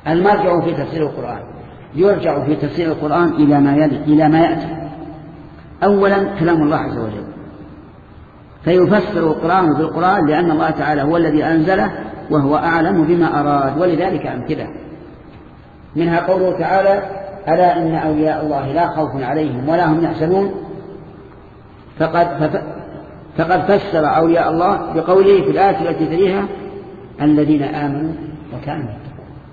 المرجع في تفسير القرآن يرجع في تفسير القرآن إلى ما يأتي. أولا كلام الله عز وجل، فيفسر القرآن بالقرآن لأن الله تعالى هو الذي أنزله وهو أعلم بما أراد. ولذلك أمثلة منها قوله تعالى: ألا إن أولياء الله لا خوف عليهم ولا هم يحزنون. فقد فسر أولياء الله بقوله في الآية التي تليها: الذين آمنوا وكانوا يتقون.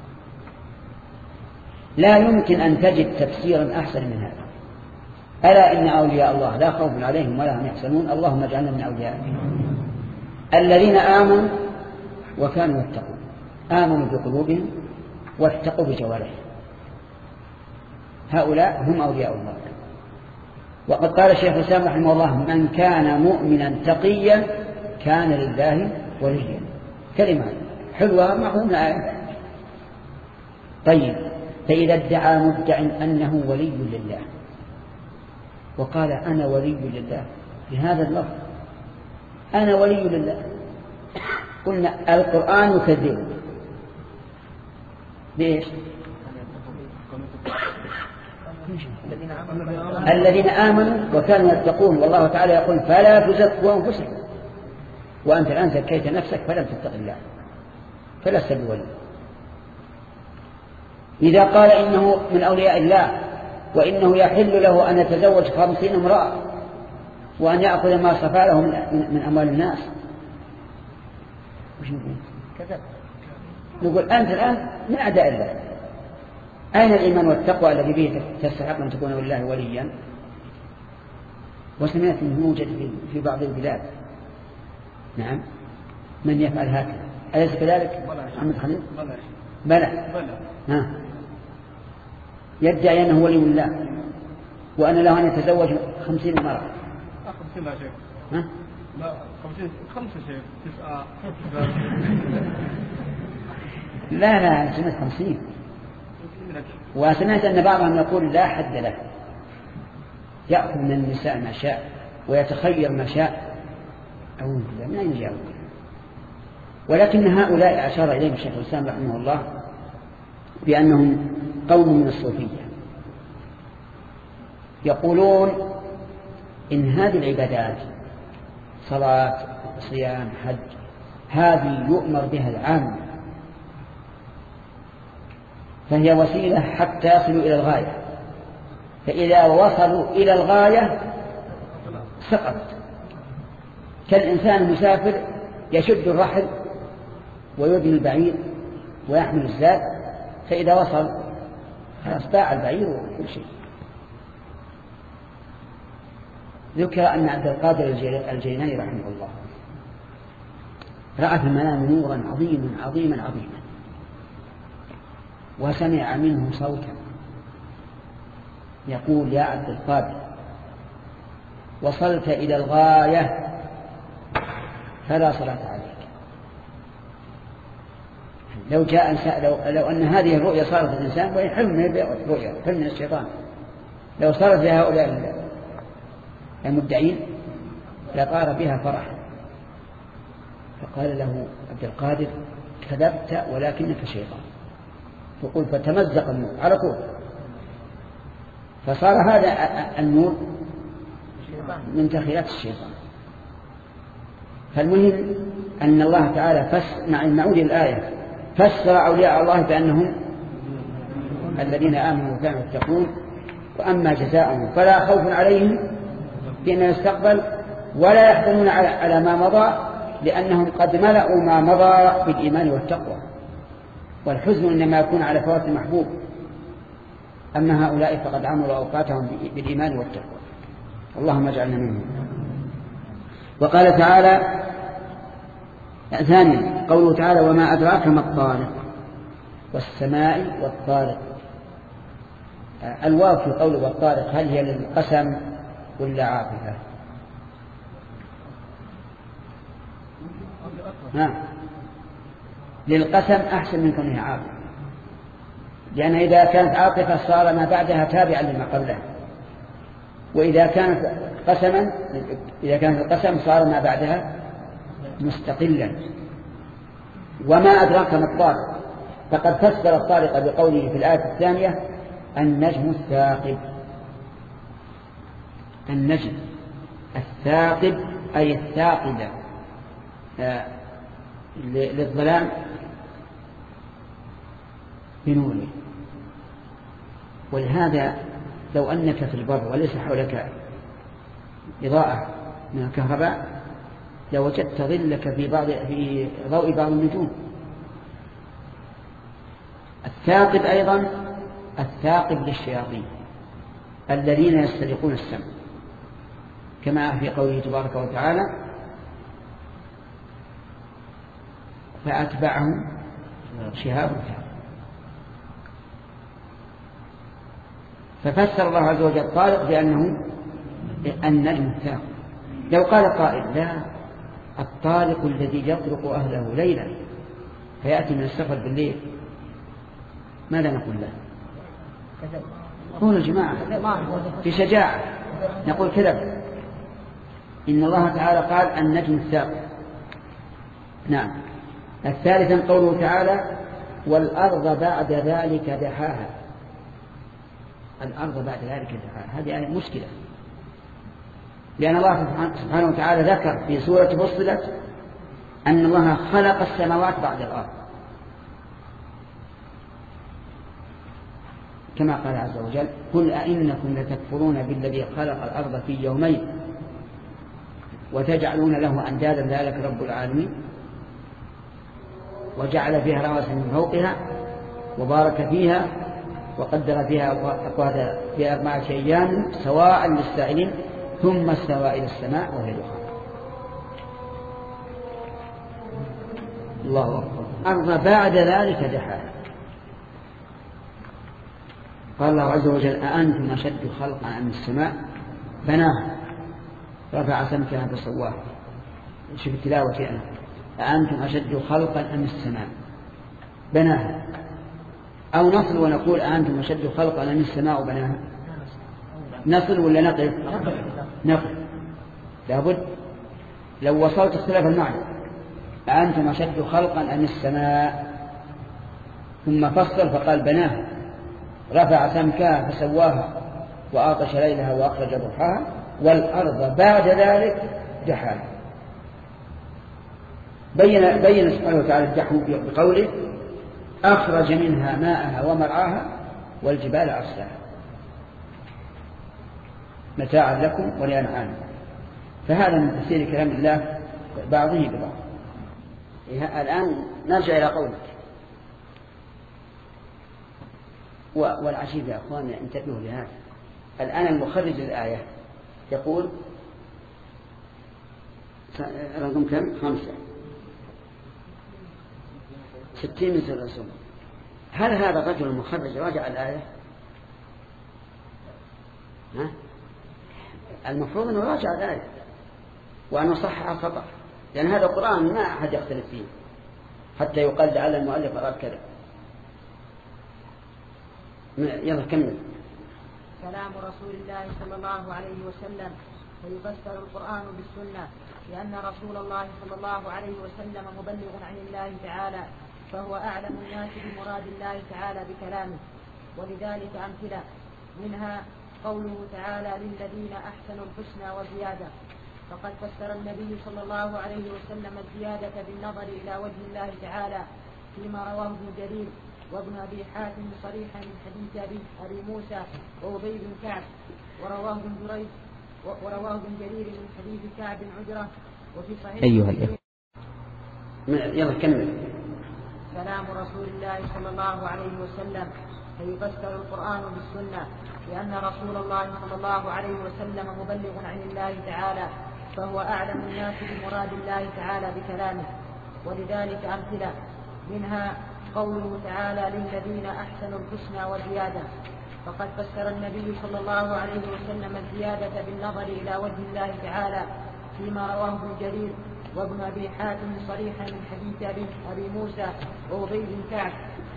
لا يمكن أن تجد تفسيرا أحسن من هذا. ألا إن أولياء الله لا خوف عليهم ولا هم يحزنون. اللهم اجعلنا من أوليائهم. الذين آمنوا وكانوا يتقون، آمنوا بقلوبهم واتقوا بجوارحهم، هؤلاء هم أولياء الله. وقد قال الشيخ الإسلام رحمه الله: من كان مؤمنا تقيا كان لله وليا. كلمة حلوة مأخوذة من الآية. طيب، فإذا ادعى مدع أنه ولي لله وقال: أنا ولي لله بهذا اللفظ، أنا ولي لله، قلنا القرآن يكذبه. ليش؟ الذين آمنوا وكانوا يتقون، والله تعالى يقول: فلا تزكوا أنفسكم وأنت الآن زكيت نفسك فلم تتق الله فلست بولي. إذا قال إنه من أولياء الله وإنه يحل له أن يتزوج 50 امرأة وأن يأخذ ما صفى له من أموال الناس، وش نقول؟ كذب. نقول: أنت الآن من أعداء الله. أين الإيمان والتقوى الذي به تستحق أن تكون لله وليا؟ وسمعت أنه يوجد في بعض البلاد، نعم، من يفعل هكذا. أليس كذلك محمد خليل؟ بلى. يدعي أنه ولي الله وأن له أن يتزوج 50 امرأة. 50 لا شيء. لا 50 5 شيء 9. لا سمعت 50. وسمعت أن بعضهم يقول: لا حد له، يأخذ من النساء ما شاء ويتخير ما شاء. أعوذ بالله من أين جاءوا؟ ولكن هؤلاء أشار إليهم الشيخ الإسلام رحمه الله بأنهم قوم من الصوفية، يقولون إن هذه العبادات صلاة صيام حج هذه يؤمر بها العام، فهي وسيلة حتى يصلوا إلى الغاية، فإذا وصلوا إلى الغاية سقط. كالإنسان المسافر يشد الرحل ويبني البعير ويحمل الزاد، فإذا وصل خلاص باع البعير وكل شيء. ذكر أن عبد القادر الجيلاني رحمه الله رأى في المنام نورا عظيما وسمع منه صوتا يقول: يا عبد القادر، وصلت إلى الغاية فلا صلاة عليك. لو أن هذه الرؤيا صارت الإنسان، وهي حلم من الرؤيا، حلم من الشيطان، لو صارت لهؤلاء المدعين لطار بها فرح. فقال له عبد القادر: كذبت ولكنك شيطان. يقول: فتمزق النور على طول، فصار هذا النور من تخيلات الشيطان. فالمهم أن الله تعالى نعود الآية فسر أولياء الله بأنهم الذين آمنوا وكانوا يتقون، وأما جزاؤهم فلا خوف عليهم فيما يستقبل ولا يحزنون على ما مضى، لأنهم قد ملأوا ما مضى بالإيمان والتقوى، والحزن إنما يكون على فوات المحبوب. أما هؤلاء فقد عملوا أوقاتهم بالإيمان والتقوى. اللهم اجعلنا منهم. وقال تعالى ثانيا قوله تعالى: وما أدراك ما الطارق والسماء والطارق. الواو في قوله والطارق هل هي للقسم ولا عاطفة؟ للقسم أحسن من كونها عاطفة، لأن إذا كانت عاطفة صار ما بعدها تابعا لما قبلها، وإذا كانت قسما إذا كانت القسم صار ما بعدها مستقلا. وما أدراك ما الطارق، فقد فسر الطارق بقوله في الآية الثانية النجم الثاقب. النجم الثاقب أي الثاقب للظلام بنوره. ولهذا لو أنك في البر وليس حولك إضاءة من الكهرباء لوجدت ظلك في ضوء بعض النجوم. الثاقب أيضا الثاقب للشياطين الذين يسترقون السمع، كما في قوله تبارك وتعالى فأتبعهم شهاب ثاقب. ففسر الله عز وجل الطارق بأنه النجم الثاقب. لو قال قائل لا، الطارق الذي يطرق أهله ليلا فيأتي من السفر بالليل، ماذا نقول له؟ قولوا جماعة في شجاعة نقول كذب. إن الله تعالى قال النجم الثاقب. نعم. الثالثا قوله تعالى والأرض بعد ذلك دحاها. الأرض بعد ذلك دحاها هذه مشكلة، لأن الله سبحانه وتعالى ذكر في سورة فصلت أن الله خلق السماوات بعد الأرض، كما قال عز وجل قل أئنكم لتكفرون بالذي خلق الأرض في يومين وتجعلون له أندادا ذلك رب العالمين وجعل فيها رواسي من فوقها وبارك فيها وقدر فيها أقواتها في 4 أيام سواء للسائلين ثم استوى إلى السماء وهي دخان. الله أكبر. أرض بعد ذلك دحاها. قال الله عز وجل أأنتم أشد خلقا أم السماء بناها رفع سمكها فسواها. شوف تلاوتي أنا أأنتم أشد خلقا أم السماء بناها. أو نصل ونقول أأنتم أشد خلقا أم السماء بناها. نصل ولا نقف؟ نقف لابد. لو وصلت اختلاف المعنى أأنتم أشد خلقا أم السماء ثم فصل فقال بناها رفع سمكها فسواها وأغطش ليلها وأخرج ضحاها والأرض بعد ذلك دحاها. بين سبحانه وتعالى الدحو بقوله أخرج منها ماءها ومرعاها والجبال أرساها متاعا لكم ولأنعامكم. فهذا من تفسير كلام الله بعضه ببعض. الآن نرجع إلى قولك. والعجيب يا أخواننا انتبهوا لهذا. الآن المخرج للآية يقول رقم كم؟ 5 60 من سورة الرسول. هل هذا الرجل المخرج راجع الآية؟ المفروض أنه راجع الآية وأنه صحح الخطأ، لأن هذا القرآن ما أحد يختلف فيه حتى يقال لعل المؤلف أراد كذا. يلا كمل. كلام رسول الله صلى الله عليه وسلم ويفسر القرآن بالسنة، لأن رسول الله صلى الله عليه وسلم مبلغ عن الله تعالى، فهو أعلم الناس بمراد الله تعالى بكلامه. ولذلك أمثلة منها قوله تعالى للذين أحسنوا الحسنى وزيادة، فقد فسر النبي صلى الله عليه وسلم الزيادة بالنظر إلى وجه الله تعالى فيما رواه ابن جرير وابن أبي حاتم صريحا من حديث أبي موسى وأبي بن كعب، ورواه ابن جرير من حديث كعب بن عجرة وفي صحيح أيها الإخوة يلا كمل. كلام رسول الله صلى الله عليه وسلم فيفسر القرآن بالسنة، لأن رسول الله صلى الله عليه وسلم مبلغ عن الله تعالى، فهو أعلم الناس بمراد الله تعالى بكلامه. ولذلك أمثلة منها قوله تعالى للذين أحسنوا الحسنى وزيادة، فقد فسر النبي صلى الله عليه وسلم الزيادة بالنظر إلى وجه الله تعالى فيما رواه ابن جرير وابن أبي حاتم صريحا من حديث أبي موسى وأبي بن كعب،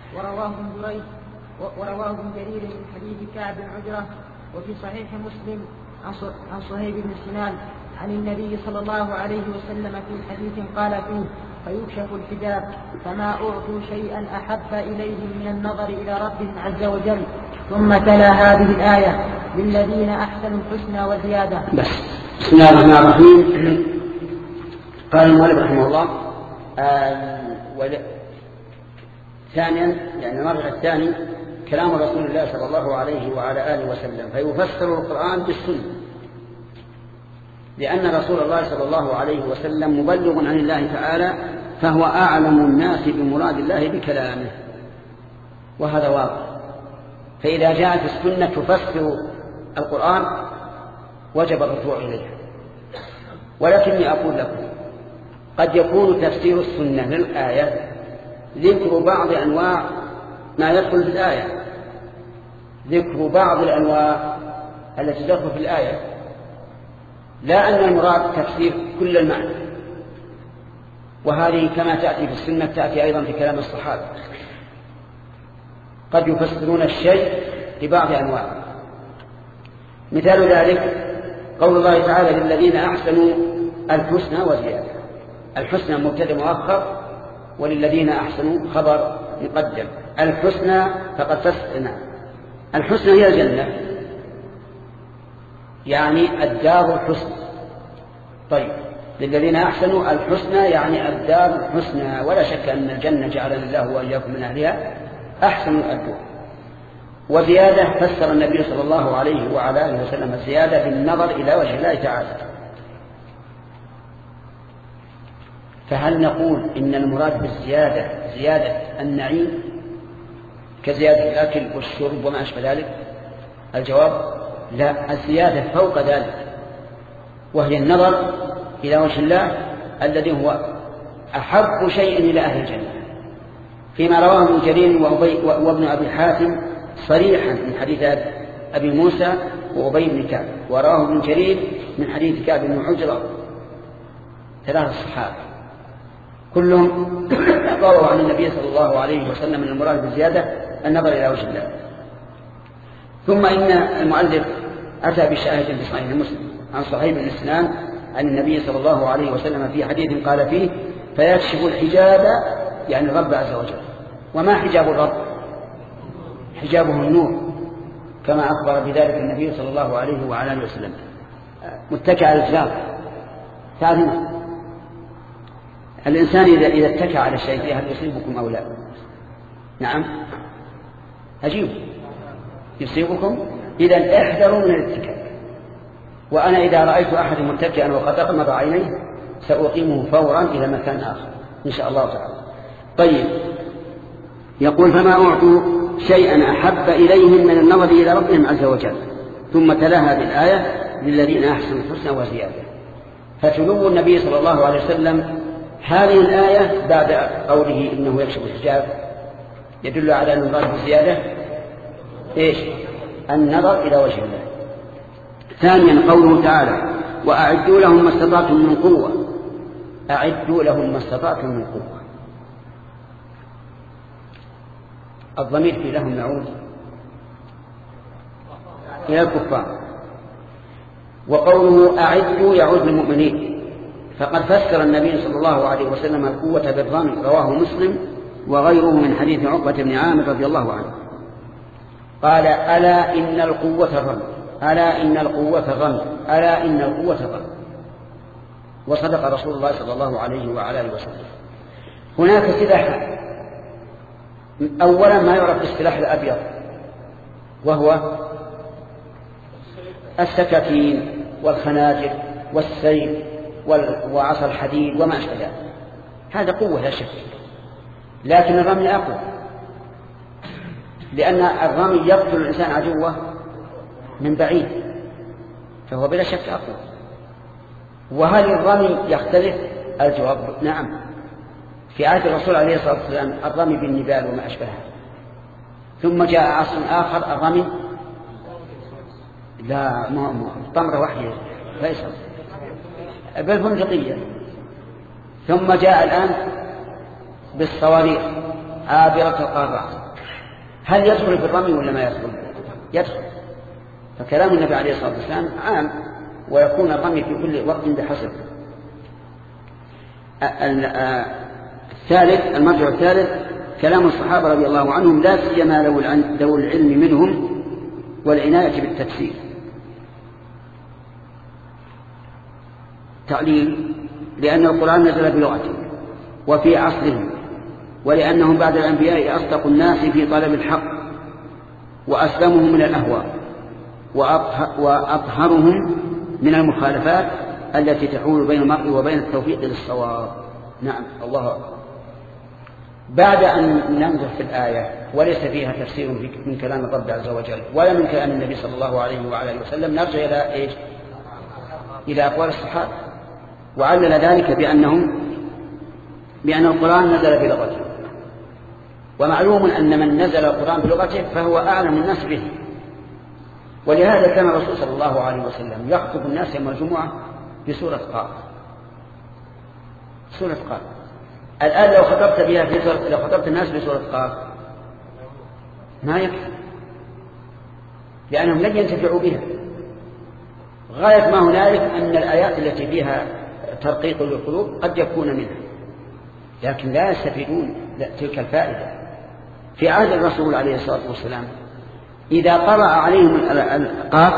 ورواه ابن جرير من حديث كعب بن عجرة وفي صحيح مسلم عن صهيب بن سنان عن النبي صلى الله عليه وسلم في حديث قال فيه فيكشف الحجاب، فما أعطوا شيئا أحب إليهم من النظر إلى ربهم عز وجل. ثم تلا هذه الآية: للذين أحسنوا الحسنى وزيادة. بسم الله الرحمن الرحيم. قال المؤلف رحمه الله ثانيا، يعني المرجع الثاني كلام رسول الله صلى الله عليه وعلى آله وسلم، فيفسر القرآن بالسنة، لأن رسول الله صلى الله عليه وسلم مبلغ عن الله تعالى، فهو أعلم الناس بمراد الله بكلامه، وهذا واضح. فإذا جاءت السنة تفسر القرآن وجب الرجوع إليها. ولكني أقول لكم قد يكون تفسير السنة للآية ذكر بعض أنواع ما يدخل في الآية، ذكر بعض الأنواع التي تدخل في الآية، لا أن المراد تفسير كل المعنى. وهذه كما تأتي في السنة تأتي أيضا في كلام الصحابة، قد يفسرون الشيء لبعض أنواع. مثال ذلك قول الله تعالى: للذين أحسنوا الحسنى وزيادة. الحسنى مبتدأ مؤخر، وللذين أحسنوا خبر مقدم. الحسنى فقد فسرنا. الحسنى هي الجنة، يعني الدار الحسنى. طيب، للذين أحسنوا الحسنى يعني الدار الحسنى، ولا شك أن الجنة جعلنا الله وإياكم من أهلها أحسن الدار. وزيادة فسر النبي صلى الله عليه وعلى آله وسلم الزيادة بالنظر إلى وجه الله تعالى. فهل نقول إن المراد بالزيادة زيادة النعيم كزيادة الأكل والشرب وما أشبه ذلك؟ الجواب: لا، الزيادة فوق ذلك، وهي النظر إلى وجه الله الذي هو أحب شيء إلى أهل الجنة، فيما رواه ابن جرير وابن أبي حاتم صريحا من حديث أبي موسى وأبي بن كعب، ورواه ابن جرير من حديث كعب بن عجرة، ثلاثة الصحابة كلهم رووا عن النبي صلى الله عليه وسلم من المراد بالزيادة النظر إلى وجه الله. ثم إن المؤلف أتى بشاهد في صحيح مسلم عن صهيب بن سنان عن النبي صلى الله عليه وسلم في حديث قال فيه: فيكشف الحجاب، يعني الرب عز وجل. وما حجاب الرب؟ حجابه النور، كما أخبر بذلك النبي صلى الله عليه وعلى آله وسلم. متكئ على الجدار، تعلمون الإنسان إذا اتكى على شيء هل يصيبكم أو لا؟ نعم، أجيب، يصيبكم. إذا احذروا من الاتكاء. وأنا إذا رأيت أحد متكئا وقد أغمض عينيه سأقيمه فورا إلى مكان آخر إن شاء الله تعالى. طيب، يقول: فما أعطوا شيئا أحب إليهم من النظر إلى ربهم عز وجل. ثم تلا هذه الآية: للذين أحسنوا الحسنى وزيادة. فتلو النبي صلى الله عليه وسلم هذه الآية بعد قوله إنه يكشف الحجاب يدل على أن المراد بالزيادة إيش؟ النظر إلى وجه الله. ثانيا قوله تعالى: وأعدوا لهم ما استطعتم من قوة. أعدوا لهم ما استطعتم من قوة. الضمير في لهم يعود إلى الكفار، وقوله أعدوا يعود للمؤمنين. فقد فسر النبي صلى الله عليه وسلم القوة بالرمي، رواه مسلم وغيره من حديث عقبة بن عامر رضي الله عنه قال: ألا إن القوة الرمي، ألا إن القوة الرمي، ألا إن القوة الرمي. وصدق رسول الله صلى الله عليه وعلى آله وسلم. هناك سلاح، أولا ما يعرف بالسلاح الأبيض، وهو السكاكين والخناجر والسيف وعصا الحديد وما أشبه ذلك. هذا قوة لا شك، لكن الرمي أقوى، لأن الرمي يقتل الإنسان عدوه من بعيد، فهو بلا شك أقوى. وهل الرمي يختلف؟ الجواب: نعم. في عهد الرسول عليه الصلاة والسلام الرمي بالنبال وما أشبهها، ثم جاء عصر آخر الرمي لا طمرة وحية فيصل بالبندقية، ثم جاء الآن بالصواريخ عابرة القارات. هل يدخل في الرمي ولا ما يدخل؟ يدخل. فكلام النبي عليه الصلاة والسلام عام، ويكون الرمي في كل وقت بحسب. المرجع الثالث كلام الصحابة رضي الله عنهم، لا سيما ذو العلم منهم والعناية بالتفسير. تعليل: لأن القرآن نزل بلغته وفي عصرهم، ولأنهم بعد الأنبياء أصدق الناس في طلب الحق وأسلمهم من الأهواء وأطهرهم من المخالفات التي تحول بين المرء وبين التوفيق للصواب. نعم، الله أكبر. بعد أن ننظر في الآية وليس فيها تفسير من كلام الرب عز وجل ولا من كلام النبي صلى الله عليه وعلى اله وسلم، نرجع إلى إيش؟ إلى أقوال الصحابة، وعلل ذلك بأن القرآن نزل بلغته، ومعلوم أن من نزل القرآن بلغته فهو أعلم الناس به. ولهذا كان الرسول صلى الله عليه وسلم يخطب الناس يوم الجمعة بسورة قاف. سورة قاف الآن لو خطبت الناس بسورة قاف ما يكفي، لأنهم لن ينتفعوا بها. غاية ما هنالك أن الآيات التي فيها ترقيق للقلوب قد يكون منها، لكن لا يستفيدون تلك الفائدة. في عهد الرسول عليه الصلاة والسلام إذا قرأ عليهم القاف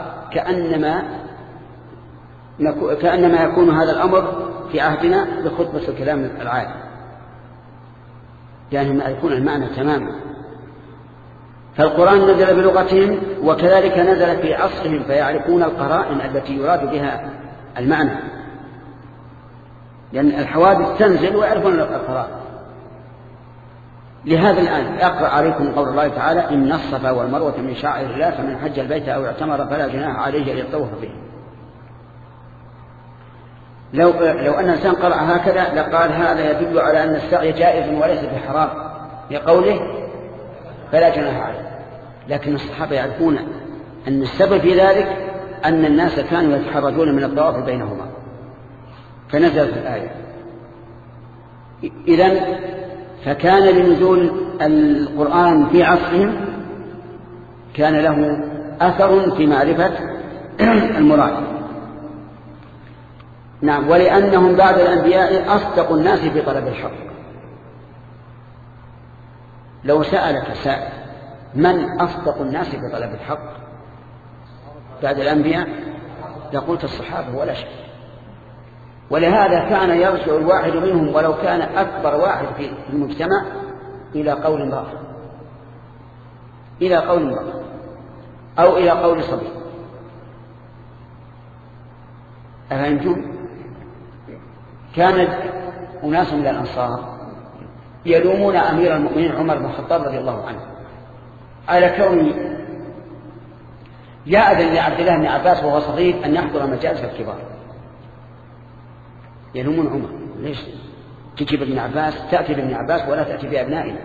كأنما يكون هذا الأمر في عهدنا بخطبة الكلام العادي، يعني يكون المعنى تماما. فالقرآن نزل بلغتهم وكذلك نزل في عصرهم، فيعرفون القرائن التي يراد بها المعنى، لأن الحوادث تنزل ويعرفون القرائن. لهذا الآن أقرأ عليكم قول الله تعالى: إن الصفا والمروة من شعائر الله فمن حج البيت أو اعتمر فلا جناح عليه أن يطوف به. لو أن الإنسان قرأ هكذا لقال هذا يدل على أن السعي جائز وليس بحرام لقوله فلا جناح عليه. لكن الصحابة يعرفون أن السبب في ذلك أن الناس كانوا يتحرجون من الطواف بينهما، فنزلت الآية. إذن فكان لنزول القرآن في عصرهم كان له أثر في معرفة المراد. نعم، ولأنهم بعد الأنبياء أصدق الناس في طلب الحق. لو سألك سائل من أصدق الناس في طلب الحق بعد الأنبياء لقلت الصحابة ولا شك. ولهذا كان يرجع الواحد منهم ولو كان أكبر واحد في المجتمع إلى قول امرأة، أو إلى قول صبي. أفهمتم؟ كان أناس من الأنصار يلومون أمير المؤمنين عمر بن الخطاب رضي الله عنه على كونه يأذن لعبد الله بن عباس وهو صغير أن يحضر مجالس الكبار. يلومون عمر: ليش تجيب ابن عباس، تأتي بابن عباس ولا تأتي بأبنائنا؟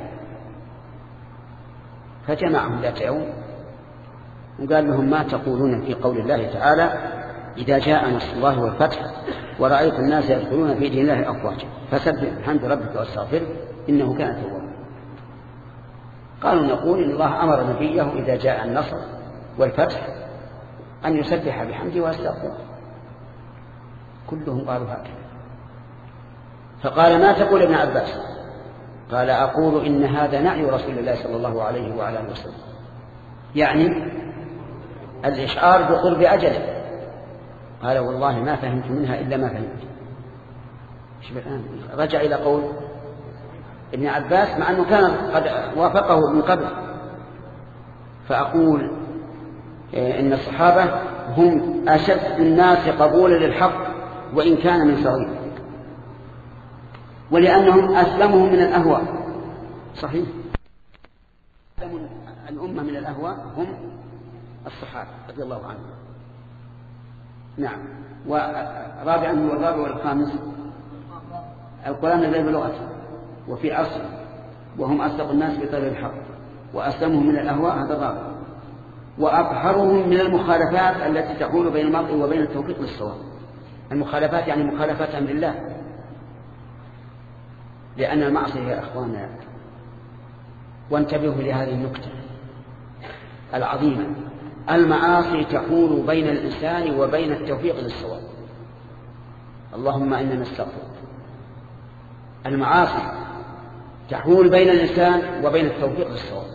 فجمعهم ذات يوم وقال لهم: ما تقولون في قول الله تعالى: إذا جاء نصر الله والفتح ورأيت الناس يدخلون في دين الله أفواجا فسبح بحمد ربك واستغفره إنه كان توابا. قالوا: نقول إن الله أمر نبيه إذا جاء النصر والفتح أن يسبح بحمده واستغفره. كلهم قالوا هكذا. فقال: ما تقول ابن عباس؟ قال: أقول إن هذا نعي رسول الله صلى الله عليه وعلى اله وسلم، يعني الإشعار بقرب أجله. قال: والله ما فهمت منها إلا ما فهمت. رجع إلى قول ابن عباس مع أنه كان قد وافقه من قبل. فأقول إن الصحابة هم أشد الناس قبولا للحق وإن كان من صغير، ولأنهم أسلمهم من الأهواء. صحيح، الأمة من الأهواء هم الصحابة رضي الله عنهم. نعم. ورابعا والرابع والخامس القرآن نزل بلغته وفي عصر وهم أصدق الناس بطلب الحق وأسلمهم من الأهواء، هذا الرابع. وأطهرهم من المخالفات التي تحول بين المرء وبين التوفيق للصواب. المخالفات يعني مخالفات أمر الله، لأن المعصية يا أخوانا، وانتبهوا لهذه النكتة العظيمة، المعاصي تحول بين الإنسان وبين التوفيق للصواب. اللهم إنا نستغفرك. المعاصي تحول بين الإنسان وبين التوفيق للصواب.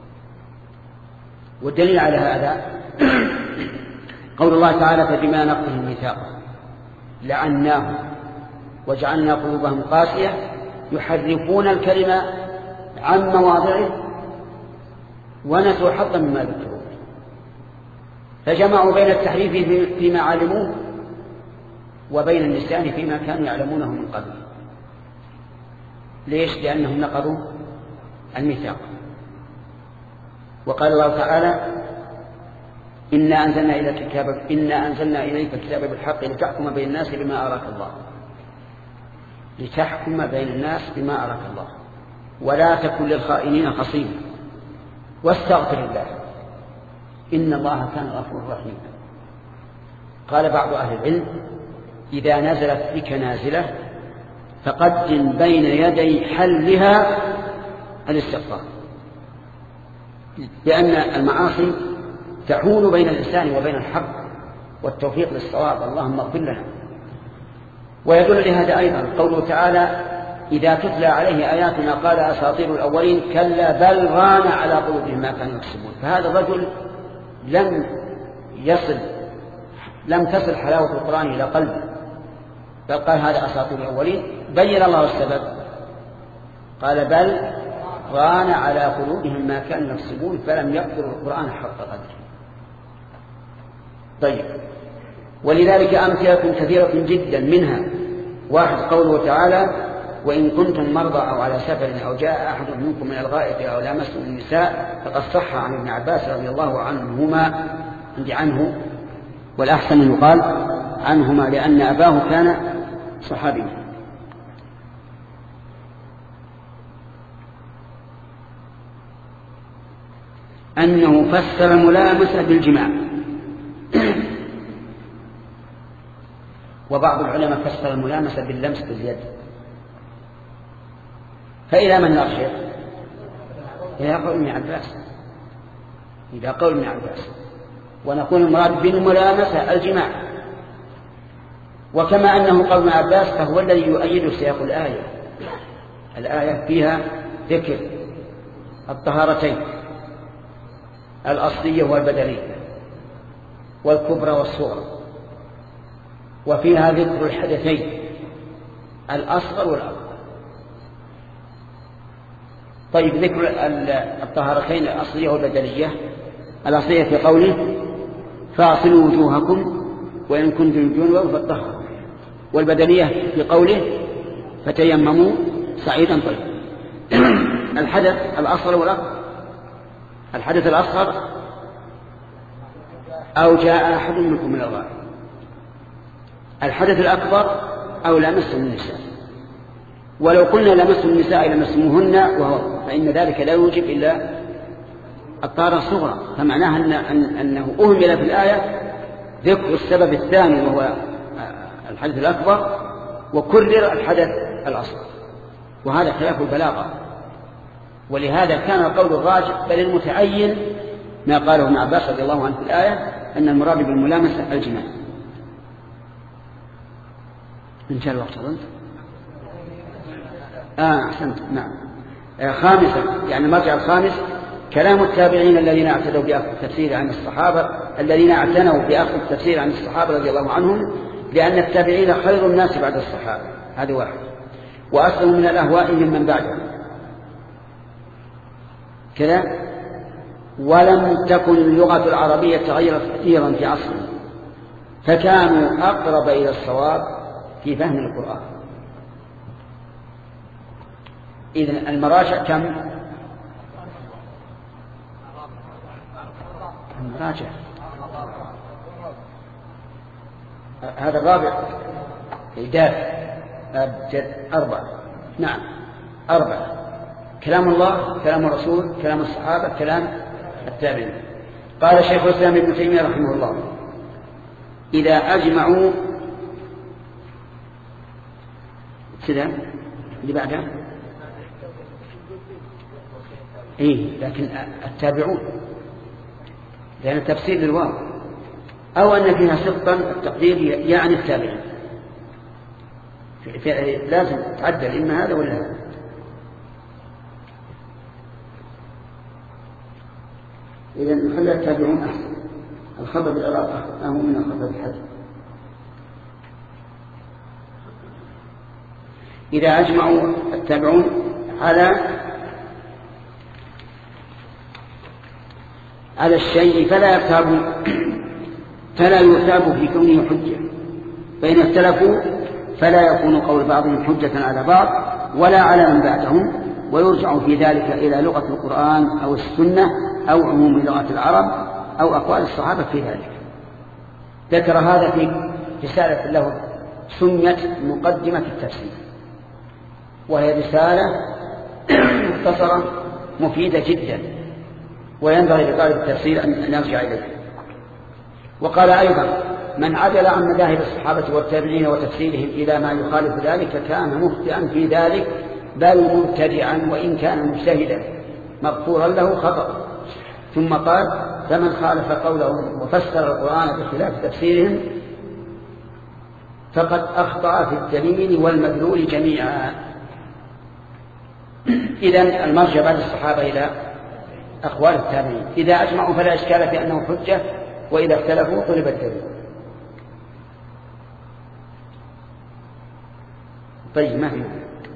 والدليل على هذا قول الله تعالى: فبما نقضهم ميثاقهم لعناهم وجعلنا قلوبهم قاسية يحرفون الكلمة عن مواضعه ونسوا حظا مما ذكروا. فجمعوا بين التحريف فيما علموه وبين النسيان فيما كانوا يعلمونه من قبل. ليش؟ لأنهم نقضوا الميثاق. وقال الله تعالى: إنا أنزلنا إليك الكتاب بالحق لتحكم بين الناس بما أراك الله. لتحكم بين الناس بما أراك الله ولا تكن للخائنين خصيما واستغفر الله إن الله كان غفورا رحيما. قال بعض أهل العلم: إذا نزلت بك نازلة فقدم بين يدي حلها الاستغفار، لأن المعاصي تحول بين الإنسان وبين الحق والتوفيق للصواب. اللهم اغفر لنا. ويدل لهذا أيضا قوله تعالى: إذا تتلى عليه آياتنا قال أساطير الأولين كلا بل ران على قلوبهم ما كانوا يكسبون. فهذا الرجل لم تصل حلاوة القرآن إلى قلبه، بل قال هذا أساطير الأولين. بين الله السبب، قال بل ران على قلوبهم ما كانوا يكسبون فلم يقدروا القرآن حق قدره. طيب، ولذلك أمثلة كثيرة جدا، منها واحد قوله تعالى: وإن كنتم مرضى أو على سفر أو جاء أحد منكم من الغائط أو لامستم النساء فقد صح عن ابن عباس رضي الله عنه، والأحسن أن يقال عنهما لأن أباه كان صحابيا. أنه فسر الملامسة بالجماع. وبعض العلماء فسر الملامسة باللمس باليد. فإلى من نرجع؟ إلى قول ابن عباس. ونقول المراد بالملامسة الجماع. وكما أنه قول ابن عباس فهو الذي يؤيد سياق الآية فيها ذكر الطهارتين الأصلية والبدنية والكبرى والصغرى، وفيها ذكر الحدثين الأصغر والأكبر. طيب، ذكر الطهارتين الأصلية والبدنية: الأصلية في قوله فاغسلوا وجوهكم وإن كنتم جنبا فاطهروا، والبدنية في قوله فتيمموا صعيدا طيبا. الحدث الأصغر والأكبر: الحدث الأصغر أو جاء أحد منكم من الغائط، الحدث الأكبر أو لمستم النساء. ولو قلنا لمستم النساء لمستموهن فإن ذلك لا يوجب إلا الطهارة الصغرى، فمعناها أنه أهمل في الآية ذكر السبب الثاني وهو الحدث الأكبر، وكرر الحدث الأصغر، وهذا خلاف البلاغة. ولهذا كان القول الراجح بل المتعين ما قاله ابن عباس رضي الله عنه في الآية أن المراد بالملامسة الجماع. إن شاء الله أحسنت. أحسنت، نعم. خامسا، يعني المرجع الخامس: كلام التابعين الذين اعتنوا بأخذ التفسير عن الصحابة رضي الله عنهم، لأن التابعين خير الناس بعد الصحابة. هذا واحد. وأصلهم من الأهواء ممن بعدهم كذا. ولم تكن اللغة العربية تغيرت كثيرا في عصرنا، فكانوا أقرب إلى الصواب في فهم القرآن. إذن المراجع كم؟ المراجع هذا الرابع أبجد 4. نعم 4: كلام الله، كلام الرسول، كلام الصحابة، كلام التابعين. قال شيخ الإسلام ابن تيمية رحمه الله: إذا أجمعوا كذا اللي بعدها لكن التابعون، لأن التفسير للواو، أو أن فيها سقطا التقدير يعني التابعين. لازم تعدل إما هذا ولا هذا. إذا نخلي التابعون أحسن. الخبر بالعراق أهو من الخبر بالحج. إذا أجمعوا التابعون على الشيء فلا يثاب في كونه حجة، فإن اختلفوا فلا يكون قول بعضهم حجة على بعض ولا على من بعدهم، ويرجع في ذلك إلى لغة القرآن أو السنة أو عموم لغة العرب أو أقوال الصحابة في ذلك. ذكر هذا في رسالة له سميت مقدمة التفسير، وهي رسالة مختصرة مفيدة جدا، وينبغي لطالب التفسير أن يرجع إليه. وقال أيضا: من عدل عن مذاهب الصحابة والتابعين وتفسيرهم إلى ما يخالف ذلك كان مخطئا في ذلك، بل مبتدعا وإن كان مجتهدا مغفورا له خطأ. ثم قال: فمن خالف قولهم وفسر القرآن بخلاف تفسيرهم فقد أخطأ في الدليل والمدلول جميعا. إذن المرجع بعد الصحابة إلى أقوال التابعين، إذا أجمعوا فلا إشكال في أنه حجة، وإذا اختلفوا طلب الدليل. طيب، ما في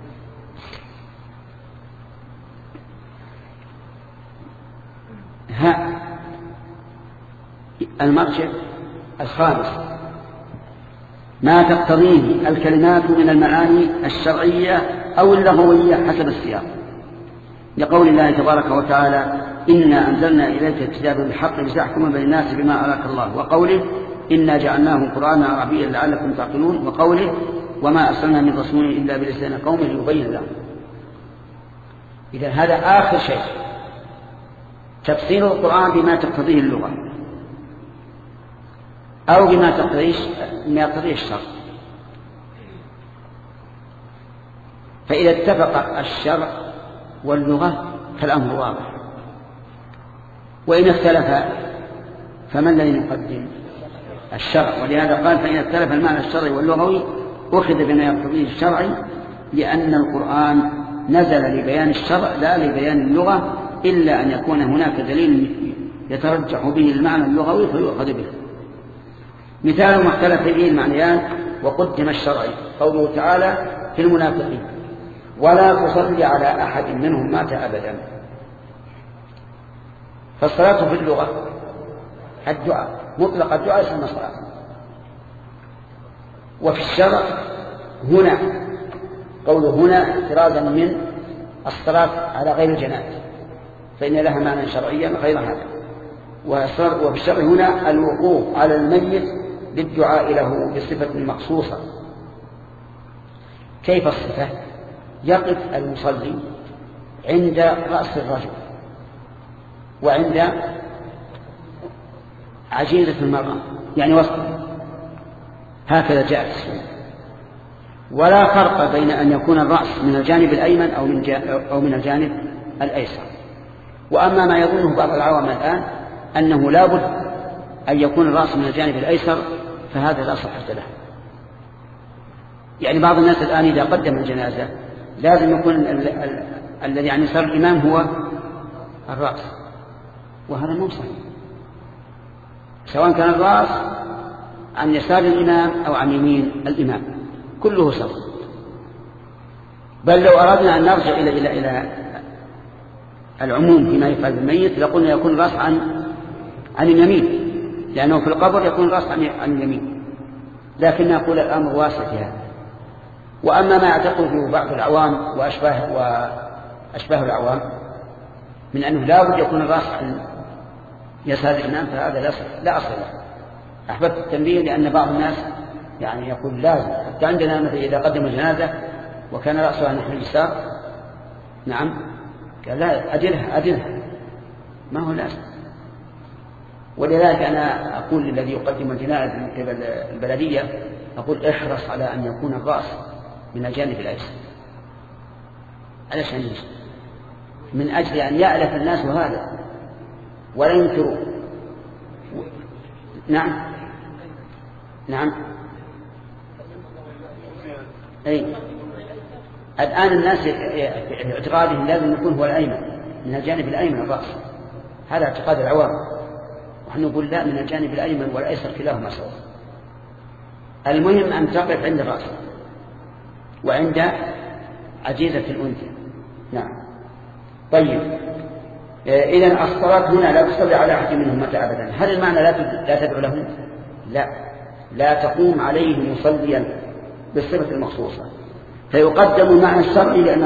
المرجع الخامس: ما تقتضيه الكلمات من المعاني الشرعية أو اللغوية حسب السياق، لقول الله تبارك وتعالى: إنا أنزلنا إليك الكتاب بالحق لتحكم بين الناس بما أراك الله، وقوله: إنا جعلناه قرآنا عربيا لعلكم تعقلون، وقوله: وما أرسلنا من رسول إلا بلسان قومه ليبين لهم. إذا هذا آخر شيء، تفسير القرآن بما تقتضيه اللغة أو بما يقتضيه الشرع. فإذا اتفق الشرع واللغة فالأمر واضح، وإن اختلف فمن الذي يقدم؟ الشرع. ولهذا قال: فإن اختلف المعنى الشرعي واللغوي أخذ بما يقتضيه الشرعي، لأن القرآن نزل لبيان الشرع لا لبيان اللغة، إلا أن يكون هناك دليل يترجح به المعنى اللغوي فيؤخذ به. مثال ما اختلف فيه المعنيان وقدم الشرعي قوله تعالى في المنافقين: ولا تصلي على أحد منهم مات أبدا. فالصلاة في اللغة الدعاء، مطلق الدعاء يسمى صلاة. وفي الشرع هنا، قوله هنا احترازا من الصلاة على غير الجنائز، فإن لها معنى شرعيا غير هذا. وفي الشرع هنا الوقوف على الميت بالدعاء له بصفة مخصوصة. كيف الصفة؟ يقف المصلي عند رأس الرجل وعند عجيزة المرأة، يعني وسطه، هكذا جاءت السنة. ولا فرق بين أن يكون الرأس من الجانب الأيمن أو من الجانب الأيسر. وأما ما يظنه بعض العوام الآن أنه لا بد أن يكون الرأس من الجانب الأيسر، فهذا لا صحة له. يعني بعض الناس الآن إذا قدم الجنازة لازم يكون الذي عن يسار الإمام هو الرأس، وهذا مو صحيح، سواء كان الرأس عن يسار الإمام أو عن يمين الإمام كله سواء. بل لو أردنا أن نرجع إلى العموم فيما يفعل بالميت لقلنا يكون الرأس عن اليمين، لأنه في القبر يكون الرأس عن اليمين، لكن نقول الأمر واسع في هذا. وأما ما يعتقده بعض العوام وأشباه العوام من أنه لا بد يكون الرأس عن يسار الإمام، فهذا لا أصل له. أحببت التنبيه لأن بعض الناس يعني يقول لازم، حتى عندنا مثل إذا قدم الجنازة وكان رأسها نحو اليسار، نعم، قال لا أدلها، ما هو لازم. ولذلك أنا أقول للذي يقدم الجنائز من قبل البلدية، أقول احرص على أن يكون الرأس من الجانب الأيسر، علشان من أجل أن يألف الناس هذا ولا ينكروا. نعم أي الآن الناس اعتقادهم لازم يكون هو الأيمن من الجانب الأيمن الرأس، هذا اعتقاد العوام، ونحن نقول لا، من الجانب الأيمن والأيسر كلاهما سواء. المهم أن تقف عند الرأس وعند عجيزة الأنثى. نعم. طيب، إذن الصلاة هنا لا تصلي على أحد منهم متى أبدا. هل المعنى لا تدعو لهم؟ لا، لا تقوم عليه مصليا بالصفة المخصوصة، فيقدم المعنى الشرعي لأن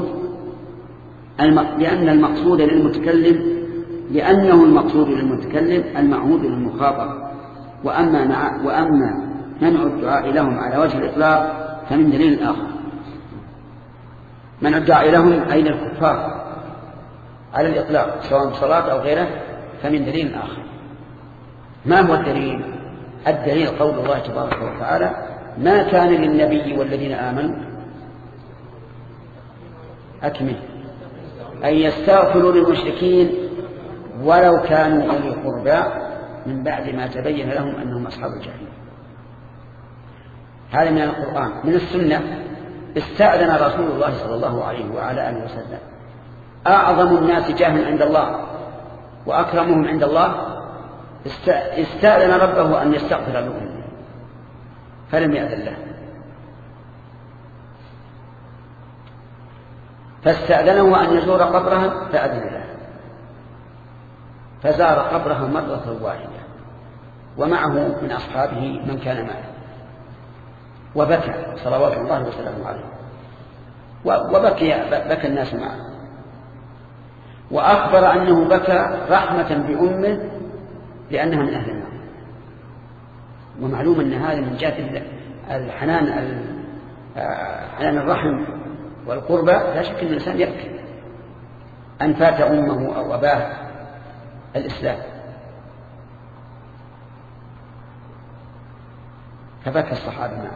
المقصود للمتكلم المعهود للمخاطب. وأما منع الدعاء لهم على وجه الإطلاق فمن دليل آخر. منع الدعاء لهم أي للكفار على الإطلاق سواء بصلاة أو غيره فمن دليل آخر. ما هو الدليل؟ الدليل قول الله تبارك وتعالى: ما كان للنبي والذين آمنوا أكمل أن يستغفروا للمشركين ولو كانوا أولي قربى من بعد ما تبين لهم أنهم أصحاب الجحيم. هذا من القرآن. من السنة: استأذن رسول الله صلى الله عليه وعلى آله وسلم أعظم الناس جاها عند الله وأكرمهم عند الله، استأذن ربه أن يستغفر لهم فلم يأذن له، فاستأذنه أن يزور قبرها فأذن له، فزار قبرها مرة واحدة ومعه من أصحابه من كان معه، وبكى صلوات الله وسلامه عليه، وبكى الناس معه، وأخبر أنه بكى رحمة بأمه لأنها من أهل النار. ومعلوم أن هذا من جهة الحنان، حنان الرحم والقربى، لا شك أن الإنسان يبكي أن فات أمه أو أباه الإسلام، فبكى الصحابة معه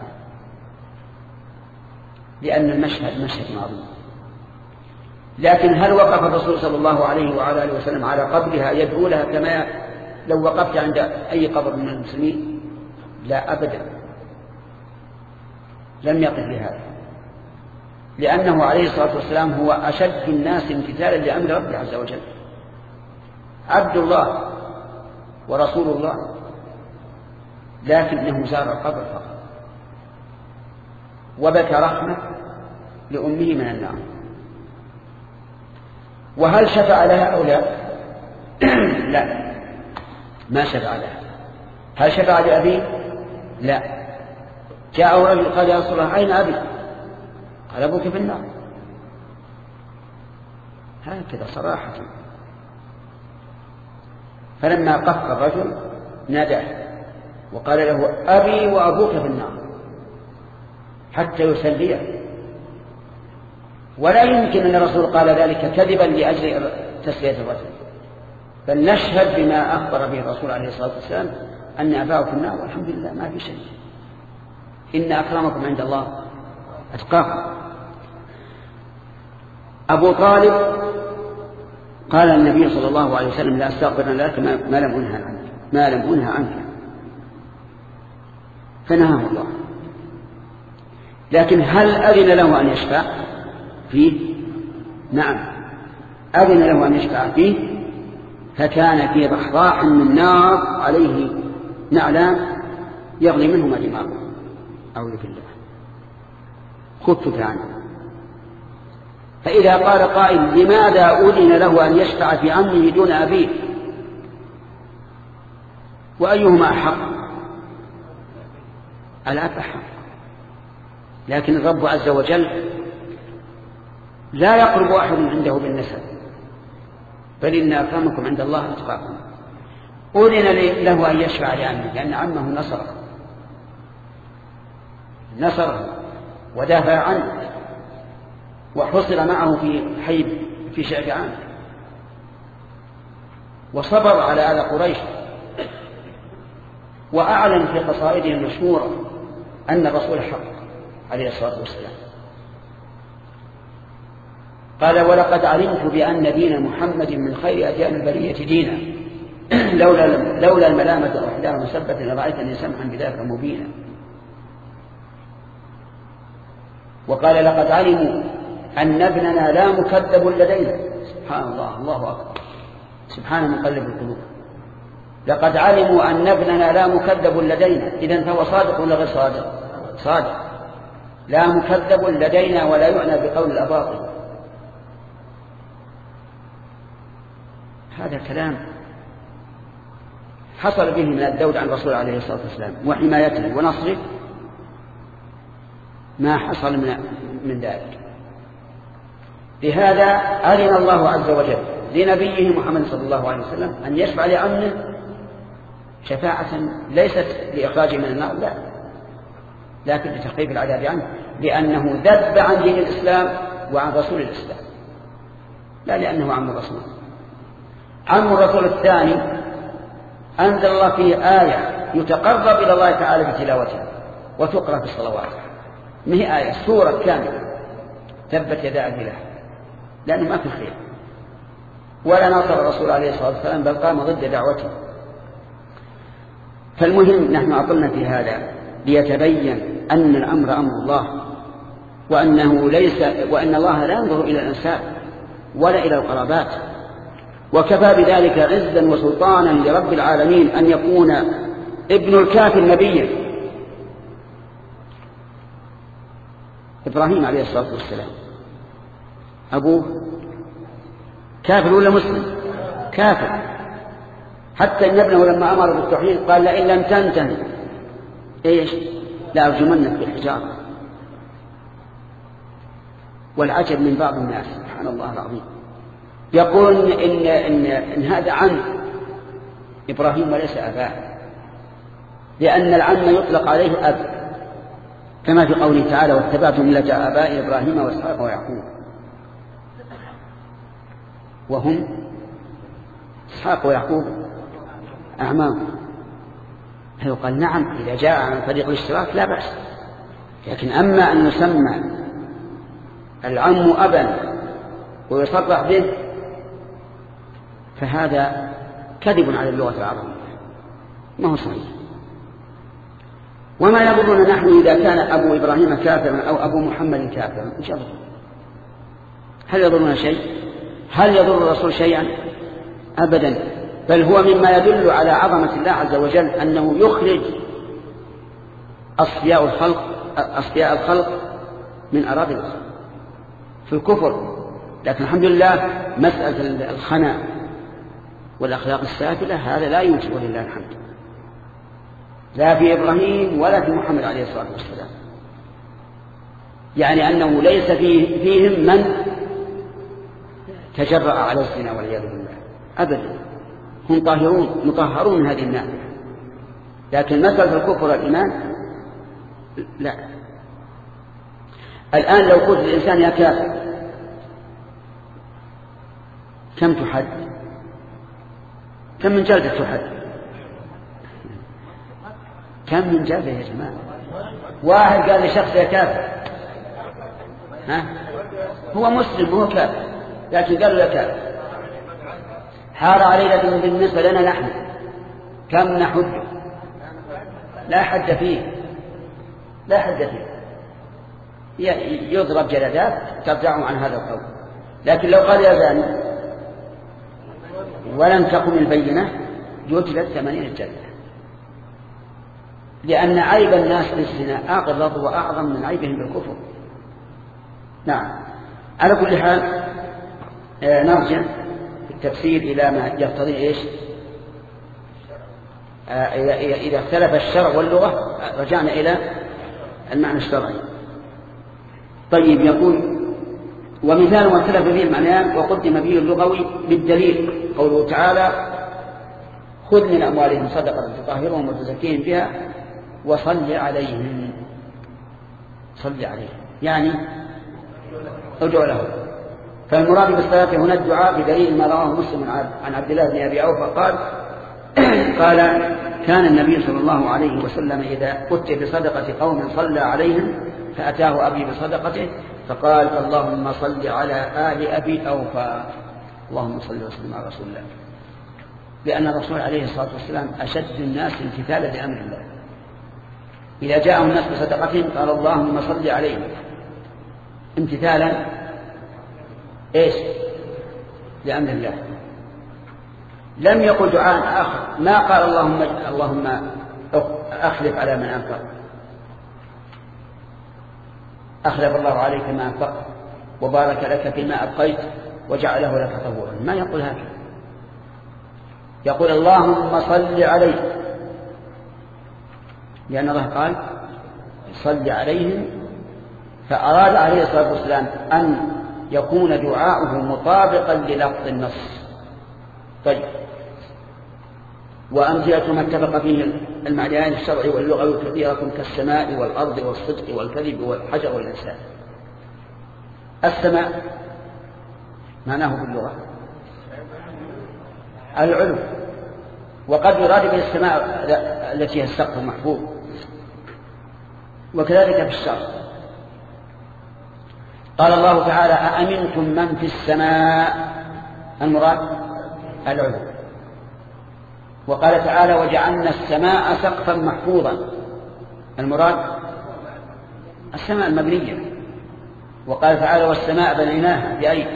لأن المشهد مشهد عظيم. لكن هل وقف الرسول صلى الله عليه وعلى آله وسلم على قبرها يدعو لها كما لو وقفت عند أي قبر من المسلمين؟ لا أبدا، لم يقف لهذا، لأنه عليه الصلاة والسلام هو أشد الناس امتثالا لأمر ربه عز وجل، عبد الله ورسول الله، لكنه زار القبر فقط وبكى رحمة لأمه من النار. وهل شفع لها أو لا؟ لا، ما شفع لها. هل شفع لأبيه؟ لا. جاءه رجل قال: يا رسول الله أين أبي؟ قال: أبوك في النار. هكذا صراحة. فلما قف الرجل ناداه وقال له: أبي وأبوك في النار، حتى يسليه. ولا يمكن أن الرسول قال ذلك كذبا لأجل تسلية الرجل، بل نشهد بما أخبر به الرسول عليه الصلاة والسلام أن أباه في النار، والحمد لله ما في شيء. إن أكرمكم عند الله أتقاكم. أبو طالب قال النبي صلى الله عليه وسلم: لا أستغفر لك ما لم أنهى عنك، فنهاه الله. لكن هل أذن له أن يشفع فيه؟ نعم، أذن له أن يشفع فيه، فكان في ضحضاح من نار عليه نعلان يغلي منهما دماغه، أعوذ بالله، خفف عنه. فإذا قال قائل: لماذا أذن له أن يشفع في عمه دون أبيه؟ وأيهما أحق؟ الأب أحق. لكن الرب عز وجل لا يقرب أحد عنده بالنسب، بل إن أكرمكم عند الله أتقاكم. أذن له أن يشفع لعمه لأن عمه نصره ودافع عنه، وحصل معه في شعب عامر، وصبر على آل قريش، وأعلن في قصائده المشهورة أن الرسول حق عليه الصلاة والسلام. قال: ولقد علمت بأن دين محمد من خير أديان البرية دينا، لولا الملامة وإحداها مسبة لرأيتني سمحا بذلك مبينا. وقال لقد علموا أن ابننا لا مكذب لدينا. سبحان الله، الله أكبر، سبحان مقلب القلوب. لقد علموا أن ابننا لا مكذب لدينا، إذن فهو صادق ولا غير صادق؟ صادق. لا مكذب لدينا ولا يعنى بقول الأباطل. هذا كلام حصل به من الذود عن الرسول عليه الصلاة والسلام وحمايته ونصره ما حصل من ذلك. لهذا أذن الله عز وجل لنبيه محمد صلى الله عليه وسلم أن يشفع لعمه شفاعة ليست لإخراجه من النار، لا، لكن لتخفيف العذاب عنه، لأنه ذب عن دين الإسلام وعن رسول الإسلام، لا لأنه عم الرسول. عم الرسول الثاني أنزل الله فيه آية يتقرب إلى الله تعالى بتلاوتها وتقرأ في الصلوات، ما هي آية، سورة كاملة، تبت يدا أبي لهب، لأنه ما في خير ولا ناصر الرسول عليه الصلاة والسلام، بل قام ضد دعوته. فالمهم نحن أطلنا في هذا ليتبين أن الأمر أمر الله، وأن الله لا ينظر إلى الأنساب ولا إلى القرابات. وكفى بذلك عزا وسلطانا لرب العالمين أن يكون ابن الكافر نبيا. إبراهيم عليه الصلاة والسلام أبوه كافر ولا مسلم؟ كافر، حتى إن ابنه لما أمر بالتوحيد قال لئن لم تنتهي إيش لأرجمنك بالحجارة. والعجب من بعض الناس، سبحان الله العظيم، يقول إن هذا عم إبراهيم وليس أباه، لأن العم يطلق عليه أب، كما في قوله تعالى واتبعت ملة آباء إبراهيم وإسحاق ويعقوب، وهم إسحاق ويعقوب أعمام. قال نعم إذا جاء عن طريق الاشتراك لا بأس، لكن أما أن يسمى العم أبا ويصرح به فهذا كذب على اللغة العربية، ما هو صحيح. وما يضرنا نحن إذا كان أبو إبراهيم كافرا أو أبو محمد كافرا، إن شاء الله هل يضرنا شيء؟ هل يضر الرسول شيئا؟ أبدا، بل هو مما يدل على عظمة الله عز وجل أنه يخرج أصفياء الخلق من أراضي الأرض في الكفر. لكن الحمد لله مسألة الخنا والأخلاق السافلة هذا لا يوجد ولله الحمد، لا في إبراهيم ولا في محمد عليه الصلاة والسلام، يعني أنه ليس فيهم من تجرأ على الزنا والعياذ بالله أبدا، هم طاهرون مطهرون من هذه الناحية. لكن مسألة الكفر والإيمان لا. الآن لو قلت الإنسان يا كافر كم تحد؟ كم من جلدة تحد؟ كم من جلدة يا جماعة؟ واحد قال لشخص يا كافر، ها؟ هو مسلم وهو كافر، لكن قال له يا كافر، حار علينا بالنسبة لنا نحن كم نحد؟ لا حد فيه، لا حد فيه، يضرب جلدات ترجعهم عن هذا القول. لكن لو قال يا زاني ولم تقم البينة جلدت 80 جلدة، لأن عيب الناس بالزنا أغلظ وأعظم من عيبهم بالكفر. نعم، على كل حال نرجع في التفسير إلى ما يقتضي إيش؟ إذا اختلف الشرع واللغة رجعنا إلى المعنى الشرعي. طيب، يقول ومثال ما اختلف فيه المعنيان وقدم به اللغوي بالدليل قوله تعالى خذ من أموالهم صدقة تطهرهم وتزكيهم بها وصل عليهم. صل عليهم يعني ادعو لهم. فالمراد بالصلاة هنا الدعاء بدليل ما رواه مسلم عن عبد الله بن أبي أوفى قال كان النبي صلى الله عليه وسلم إذا أتي بصدقة قوم صلى عليهم فأتاه أبي بصدقته فقال اللهم صل على آل أبي أوفى. اللهم صل وسلم على رسول الله، لأن الرسول عليه الصلاة والسلام أشد الناس امتثالا لأمر الله. إذا جاءهم الناس بصدقتهم قال اللهم صل عليهم امتثالا ايش لأمر الله. لم يقل دعاء آخر، ما قال اللهم أخلف على من أنفق، أخلف الله عليك ما أنفق وبارك لك فيما أبقيت وجعله لك طهورا، ما يقول هكذا. يقول اللهم صل عليه، لأن الله قال صل عليهم، فأراد عليه الصلاة والسلام أن يكون دعاؤه مطابقا للفظ النص. طيب، وأمثلة ما اتفق فيه المعنيان الشرعي واللغوي كثيرة كالسماء والأرض والصدق والكذب والحجر والإنسان. السماء معناه في اللغة العلو، وقد يراد به السماء التي هي السقف المحفوظ، وكذلك في الشرع. قال الله تعالى أأمنتم من في السماء، المراد العلو. وقال تعالى وجعلنا السماء سقفا محفوظا، المراد السماء المبنية. وقال تعالى والسماء بنيناها بأيد.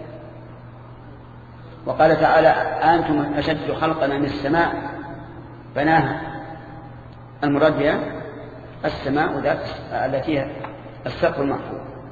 وقال تعالى أنتم أشد خلقا من السماء بناها، المراد بها السماء ذات التي هي السقف المحفوظ.